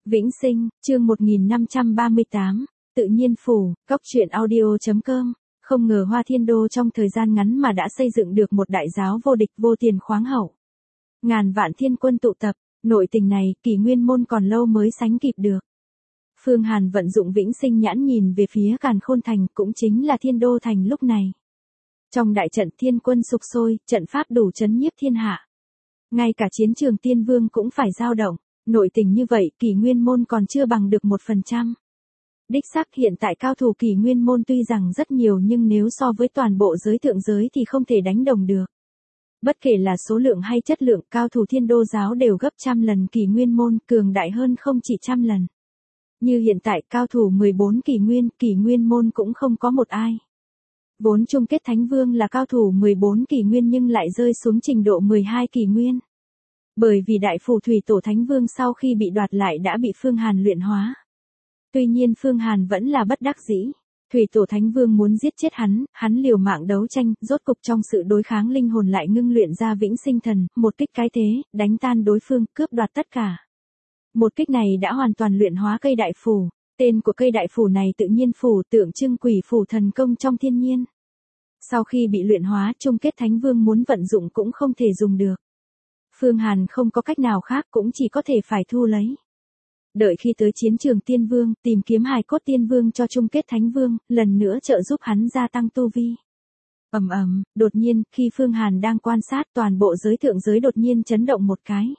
Vĩnh Sinh, chương 1538, tự nhiên phủ, cóc truyện audio.com. Không ngờ Hoa Thiên Đô trong thời gian ngắn mà đã xây dựng được một đại giáo vô địch vô tiền khoáng hậu. Ngàn vạn thiên quân tụ tập, nội tình này Kỷ Nguyên môn còn lâu mới sánh kịp được. Phương Hàn vận dụng Vĩnh Sinh nhãn nhìn về phía Càn Khôn Thành, cũng chính là Thiên Đô Thành lúc này. Trong đại trận thiên quân sục sôi, trận pháp đủ chấn nhiếp thiên hạ. Ngay cả chiến trường Tiên Vương cũng phải dao động. Nội tình như vậy Kỷ Nguyên môn còn chưa bằng được 1%. Đích xác hiện tại cao thủ Kỷ Nguyên môn tuy rằng rất nhiều nhưng nếu so với toàn bộ giới thượng giới thì không thể đánh đồng được. Bất kể là số lượng hay chất lượng, cao thủ Thiên Đô giáo đều gấp trăm lần Kỷ Nguyên môn, cường đại hơn không chỉ trăm lần. Như hiện tại cao thủ 14 Kỷ Nguyên môn cũng không có một ai. Vốn chung kết Thánh Vương là cao thủ 14 Kỷ Nguyên nhưng lại rơi xuống trình độ 12 Kỷ Nguyên. Bởi vì đại phù thủy tổ Thánh Vương sau khi bị đoạt lại đã bị Phương Hàn luyện hóa. Tuy nhiên Phương Hàn vẫn là bất đắc dĩ. Thủy tổ Thánh Vương muốn giết chết hắn liều mạng đấu tranh, rốt cục trong sự đối kháng linh hồn lại ngưng luyện ra Vĩnh Sinh Thần, một kích cái thế, đánh tan đối phương, cướp đoạt tất cả. Một kích này đã hoàn toàn luyện hóa cây đại phù. Tên của cây đại phù này tự nhiên phù, tượng trưng quỷ phù thần công trong thiên nhiên. Sau khi bị luyện hóa, chung kết Thánh Vương muốn vận dụng cũng không thể dùng được. Phương Hàn không có cách nào khác, cũng chỉ có thể phải thu lấy. Đợi khi tới chiến trường Tiên Vương, tìm kiếm hài cốt Tiên Vương cho chung kết Thánh Vương, lần nữa trợ giúp hắn gia tăng tu vi. Đột nhiên, khi Phương Hàn đang quan sát, toàn bộ giới thượng giới đột nhiên chấn động một cái.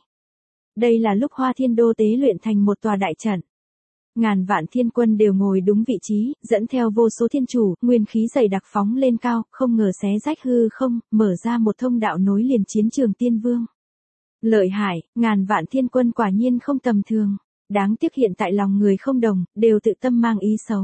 Đây là lúc Hoa Thiên Đô tế luyện thành một tòa đại trận. Ngàn vạn thiên quân đều ngồi đúng vị trí, dẫn theo vô số thiên chủ, nguyên khí dày đặc phóng lên cao, không ngờ xé rách hư không, mở ra một thông đạo nối liền chiến trường Tiên Vương. Lợi hại, ngàn vạn thiên quân quả nhiên không tầm thường. Đáng tiếc hiện tại lòng người không đồng, đều tự tâm mang ý xấu.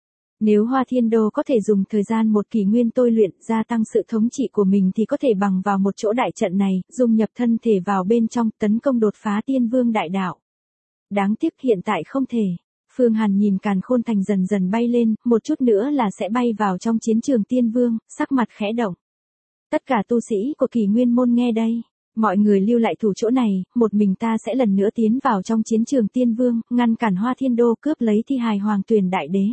Nếu Hoa Thiên Đô có thể dùng thời gian một kỷ nguyên tôi luyện, gia tăng sự thống trị của mình thì có thể bằng vào một chỗ đại trận này, dung nhập thân thể vào bên trong, tấn công đột phá Tiên Vương đại đạo. Đáng tiếc hiện tại không thể. Phương Hàn nhìn Càn Khôn Thành dần dần bay lên, một chút nữa là sẽ bay vào trong chiến trường Tiên Vương, sắc mặt khẽ động. Tất cả tu sĩ của Kỷ Nguyên môn nghe đây. Mọi người lưu lại thủ chỗ này, một mình ta sẽ lần nữa tiến vào trong chiến trường Tiên Vương, ngăn cản Hoa Thiên Đô cướp lấy thi hài Hoàng Tuyền Đại Đế.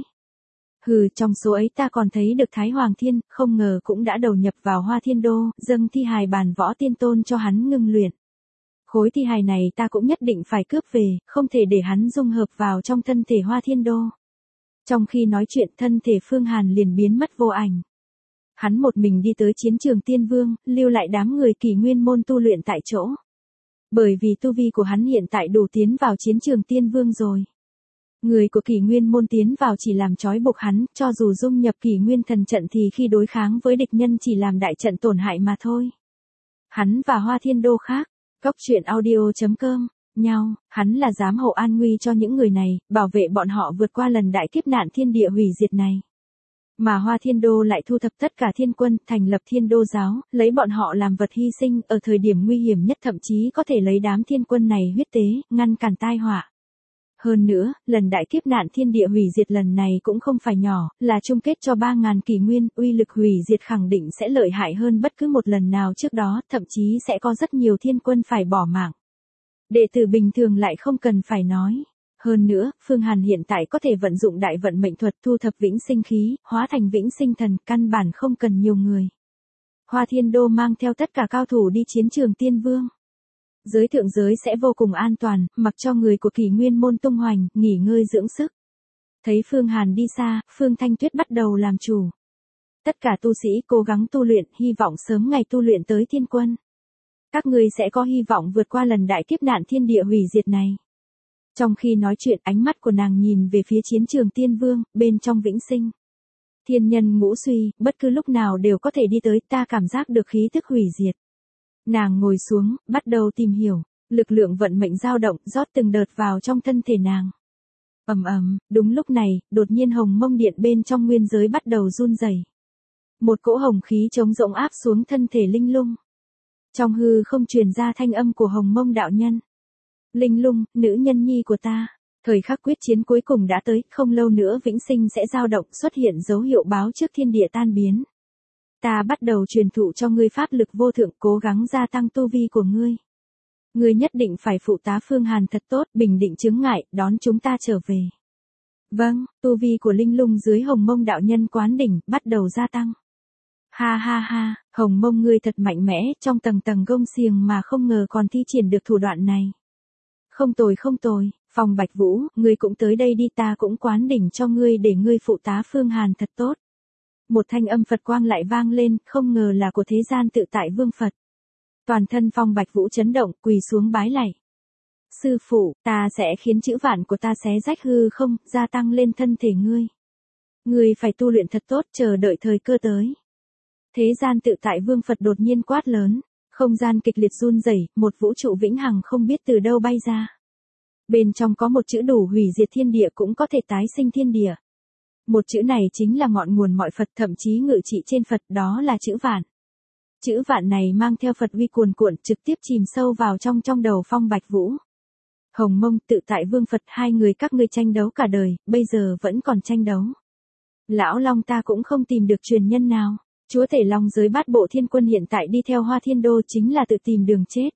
Trong số ấy ta còn thấy được Thái Hoàng Thiên, không ngờ cũng đã đầu nhập vào Hoa Thiên Đô, dâng thi hài Bàn Võ Tiên Tôn cho hắn ngưng luyện. Khối thi hài này ta cũng nhất định phải cướp về, không thể để hắn dung hợp vào trong thân thể Hoa Thiên Đô. Trong khi nói chuyện, thân thể Phương Hàn liền biến mất vô ảnh. Hắn một mình đi tới chiến trường Tiên Vương, lưu lại đám người Kỷ Nguyên môn tu luyện tại chỗ. Bởi vì tu vi của hắn hiện tại đủ tiến vào chiến trường Tiên Vương rồi. Người của Kỷ Nguyên môn tiến vào chỉ làm trói buộc hắn, cho dù dung nhập Kỷ Nguyên thần trận thì khi đối kháng với địch nhân chỉ làm đại trận tổn hại mà thôi. Hắn và Hoa Thiên Đô khác, cóc truyện audio.com, nhau, hắn là giám hộ an nguy cho những người này, bảo vệ bọn họ vượt qua lần đại kiếp nạn thiên địa hủy diệt này. Mà Hoa Thiên Đô lại thu thập tất cả thiên quân, thành lập Thiên Đô giáo, lấy bọn họ làm vật hy sinh, ở thời điểm nguy hiểm nhất thậm chí có thể lấy đám thiên quân này huyết tế, ngăn cản tai họa. Hơn nữa, lần đại kiếp nạn thiên địa hủy diệt lần này cũng không phải nhỏ, là chung kết cho 3.000 kỷ nguyên, uy lực hủy diệt khẳng định sẽ lợi hại hơn bất cứ một lần nào trước đó, thậm chí sẽ có rất nhiều thiên quân phải bỏ mạng. Đệ tử bình thường lại không cần phải nói. Hơn nữa, Phương Hàn hiện tại có thể vận dụng đại vận mệnh thuật thu thập vĩnh sinh khí, hóa thành vĩnh sinh thần, căn bản không cần nhiều người. Hoa Thiên Đô mang theo tất cả cao thủ đi chiến trường Tiên Vương. Giới thượng giới sẽ vô cùng an toàn, mặc cho người của Kỷ Nguyên môn tung hoành, nghỉ ngơi dưỡng sức. Thấy Phương Hàn đi xa, Phương Thanh Tuyết bắt đầu làm chủ. Tất cả tu sĩ cố gắng tu luyện, hy vọng sớm ngày tu luyện tới thiên quân. Các ngươi sẽ có hy vọng vượt qua lần đại kiếp nạn thiên địa hủy diệt này. Trong khi nói chuyện, ánh mắt của nàng nhìn về phía chiến trường Tiên Vương, bên trong Vĩnh Sinh. Thiên nhân ngũ suy, bất cứ lúc nào đều có thể đi tới, ta cảm giác được khí tức hủy diệt. Nàng ngồi xuống, bắt đầu tìm hiểu, lực lượng vận mệnh dao động, rót từng đợt vào trong thân thể nàng. Đúng lúc này, đột nhiên Hồng Mông Điện bên trong nguyên giới bắt đầu run rẩy. Một cỗ hồng khí trống rỗng áp xuống thân thể Linh Lung. Trong hư không truyền ra thanh âm của Hồng Mông đạo nhân. Linh Lung, nữ nhân nhi của ta, thời khắc quyết chiến cuối cùng đã tới, không lâu nữa Vĩnh Sinh sẽ dao động, xuất hiện dấu hiệu báo trước thiên địa tan biến. Ta bắt đầu truyền thụ cho ngươi pháp lực vô thượng, cố gắng gia tăng tu vi của ngươi. Ngươi nhất định phải phụ tá Phương Hàn thật tốt, bình định chướng ngại, đón chúng ta trở về. Vâng, tu vi của Linh Lung dưới Hồng Mông đạo nhân quán đỉnh, bắt đầu gia tăng. Ha ha ha, Hồng Mông ngươi thật mạnh mẽ, trong tầng tầng gông xiềng mà không ngờ còn thi triển được thủ đoạn này. Không tồi không tồi, Phong Bạch Vũ, ngươi cũng tới đây đi, ta cũng quán đỉnh cho ngươi để ngươi phụ tá Phương Hàn thật tốt. Một thanh âm Phật quang lại vang lên, không ngờ là của thế gian tự tại Vương Phật. Toàn thân Phong Bạch Vũ chấn động, quỳ xuống bái lạy. Sư phụ, ta sẽ khiến chữ vạn của ta xé rách hư không, gia tăng lên thân thể ngươi. Ngươi phải tu luyện thật tốt, chờ đợi thời cơ tới. Thế gian tự tại Vương Phật đột nhiên quát lớn, không gian kịch liệt run rẩy, một vũ trụ vĩnh hằng không biết từ đâu bay ra. Bên trong có một chữ đủ hủy diệt thiên địa cũng có thể tái sinh thiên địa. Một chữ này chính là ngọn nguồn mọi Phật, thậm chí ngự trị trên Phật, đó là chữ vạn. Chữ vạn này mang theo Phật uy cuồn cuộn, trực tiếp chìm sâu vào trong đầu Phong Bạch Vũ. Hồng Mông, tự tại Vương Phật, hai người các ngươi tranh đấu cả đời, bây giờ vẫn còn tranh đấu. Lão Long ta cũng không tìm được truyền nhân nào. Chúa tể Long giới bát bộ thiên quân hiện tại đi theo Hoa Thiên Đô chính là tự tìm đường chết.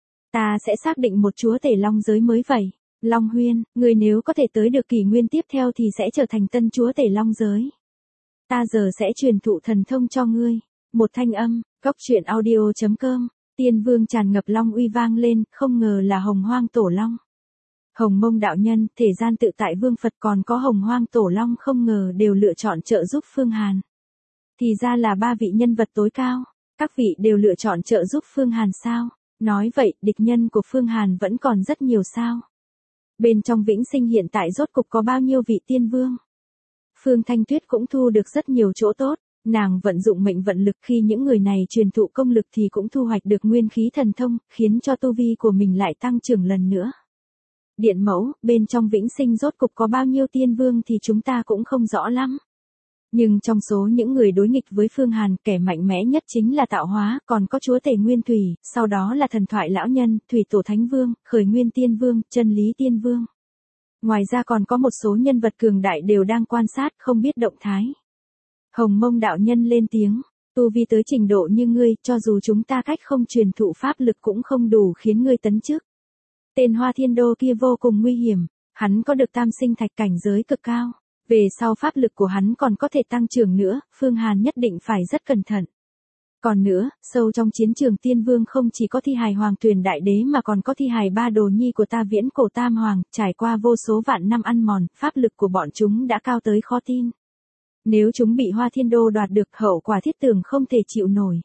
Ta sẽ xác định một chúa tể Long giới mới vậy. Long Huyên, người nếu có thể tới được kỷ nguyên tiếp theo thì sẽ trở thành tân chúa tể Long giới. Ta giờ sẽ truyền thụ thần thông cho ngươi. Một thanh âm, goctruyện.audio.com, Tiên Vương tràn ngập long uy vang lên, không ngờ là Hồng Hoang Tổ Long. Hồng Mông đạo nhân, thể gian tự tại Vương Phật còn có Hồng Hoang Tổ Long không ngờ đều lựa chọn trợ giúp Phương Hàn. Thì ra là ba vị nhân vật tối cao, các vị đều lựa chọn trợ giúp Phương Hàn sao? Nói vậy, địch nhân của Phương Hàn vẫn còn rất nhiều sao? Bên trong Vĩnh Sinh hiện tại rốt cục có bao nhiêu vị tiên vương? Phương Thanh Tuyết cũng thu được rất nhiều chỗ tốt, nàng vận dụng mệnh vận lực khi những người này truyền thụ công lực thì cũng thu hoạch được nguyên khí thần thông, khiến cho tu vi của mình lại tăng trưởng lần nữa. Điện Mẫu, bên trong Vĩnh Sinh rốt cục có bao nhiêu tiên vương thì chúng ta cũng không rõ lắm. Nhưng trong số những người đối nghịch với Phương Hàn, kẻ mạnh mẽ nhất chính là Tạo Hóa, còn có chúa tể Nguyên Thủy, sau đó là Thần Thoại Lão Nhân, Thủy Tổ Thánh Vương, Khởi Nguyên Tiên Vương, Chân Lý Tiên Vương. Ngoài ra còn có một số nhân vật cường đại đều đang quan sát, không biết động thái. Hồng Mông đạo nhân lên tiếng, tu vi tới trình độ như ngươi, cho dù chúng ta cách không truyền thụ pháp lực cũng không đủ khiến ngươi tấn chức. Tên Hoa Thiên Đô kia vô cùng nguy hiểm, hắn có được tam sinh thạch cảnh giới cực cao. Về sau pháp lực của hắn còn có thể tăng trưởng nữa, Phương Hàn nhất định phải rất cẩn thận. Còn nữa, sâu trong chiến trường tiên vương không chỉ có thi hài Hoàng Tuyền Đại Đế mà còn có thi hài ba đồ nhi của ta Viễn Cổ Tam Hoàng, trải qua vô số vạn năm ăn mòn, pháp lực của bọn chúng đã cao tới khó tin. Nếu chúng bị Hoa Thiên Đô đoạt được, hậu quả thiết tưởng không thể chịu nổi.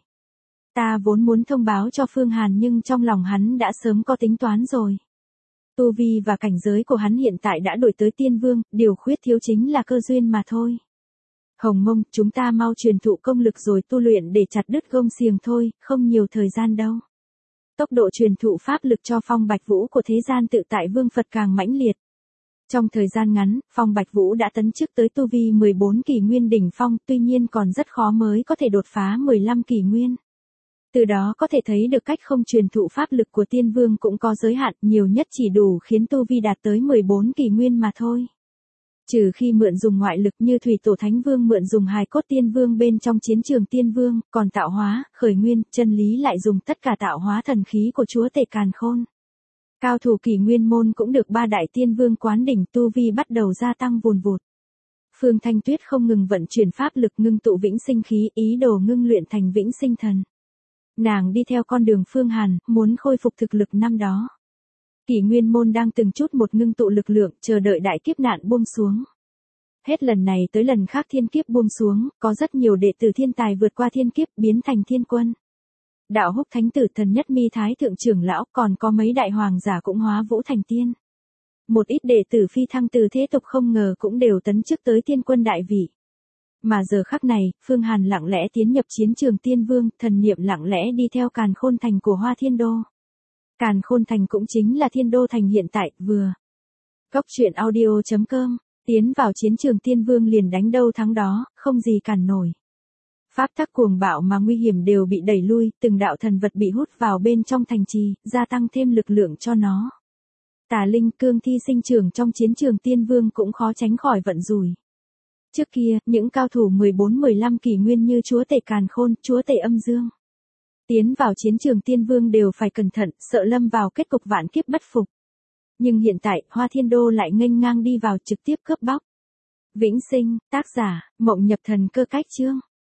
Ta vốn muốn thông báo cho Phương Hàn nhưng trong lòng hắn đã sớm có tính toán rồi. Tu vi và cảnh giới của hắn hiện tại đã đổi tới tiên vương, điều khuyết thiếu chính là cơ duyên mà thôi. Hồng Mông, chúng ta mau truyền thụ công lực rồi tu luyện để chặt đứt gông xiềng thôi, không nhiều thời gian đâu. Tốc độ truyền thụ pháp lực cho Phong Bạch Vũ của thế gian tự tại Vương Phật càng mãnh liệt. Trong thời gian ngắn, Phong Bạch Vũ đã tấn chức tới tu vi 14 kỷ nguyên đỉnh phong, tuy nhiên còn rất khó mới có thể đột phá 15 kỷ nguyên. Từ đó có thể thấy được cách không truyền thụ pháp lực của tiên vương cũng có giới hạn, nhiều nhất chỉ đủ khiến tu vi đạt tới 14 kỷ nguyên mà thôi. Trừ khi mượn dùng ngoại lực như Thủy Tổ Thánh Vương mượn dùng hài cốt tiên vương bên trong chiến trường tiên vương, còn Tạo Hóa, Khởi Nguyên, Chân Lý lại dùng tất cả tạo hóa thần khí của chúa tể Càn Khôn. Cao thủ kỷ nguyên môn cũng được ba đại tiên vương quán đỉnh, tu vi bắt đầu gia tăng vùn vụt. Phương Thanh Tuyết không ngừng vận chuyển pháp lực ngưng tụ vĩnh sinh khí, ý đồ ngưng luyện thành vĩnh sinh thần. Nàng đi theo con đường Phương Hàn, muốn khôi phục thực lực năm đó. Kỷ nguyên môn đang từng chút một ngưng tụ lực lượng, chờ đợi đại kiếp nạn buông xuống. Hết lần này tới lần khác thiên kiếp buông xuống, có rất nhiều đệ tử thiên tài vượt qua thiên kiếp biến thành thiên quân. Đạo Húc Thánh Tử Thần Nhất Mi Thái Thượng Trưởng Lão, còn có mấy đại hoàng giả cũng hóa vũ thành tiên. Một ít đệ tử phi thăng từ thế tục không ngờ cũng đều tấn chức tới tiên quân đại vị. Mà giờ khắc này, Phương Hàn lặng lẽ tiến nhập chiến trường tiên vương, thần niệm lặng lẽ đi theo Càn Khôn Thành của Hoa Thiên Đô. Càn Khôn Thành cũng chính là Thiên Đô Thành hiện tại, vừa. Goctruyện.audio.com, tiến vào chiến trường tiên vương liền đánh đâu thắng đó, không gì cản nổi. Pháp tắc cuồng bạo mà nguy hiểm đều bị đẩy lui, từng đạo thần vật bị hút vào bên trong thành trì, gia tăng thêm lực lượng cho nó. Tà linh cương thi sinh trưởng trong chiến trường tiên vương cũng khó tránh khỏi vận rủi. Trước kia, những cao thủ 14-15 kỷ nguyên như chúa tể Càn Khôn, chúa tể Âm Dương, Tiến vào chiến trường tiên vương đều phải cẩn thận, sợ lâm vào kết cục vạn kiếp bất phục. Nhưng hiện tại, Hoa Thiên Đô lại nghênh ngang đi vào trực tiếp cướp bóc. Vĩnh Sinh, tác giả, Mộng Nhập Thần Cơ Cách Chương.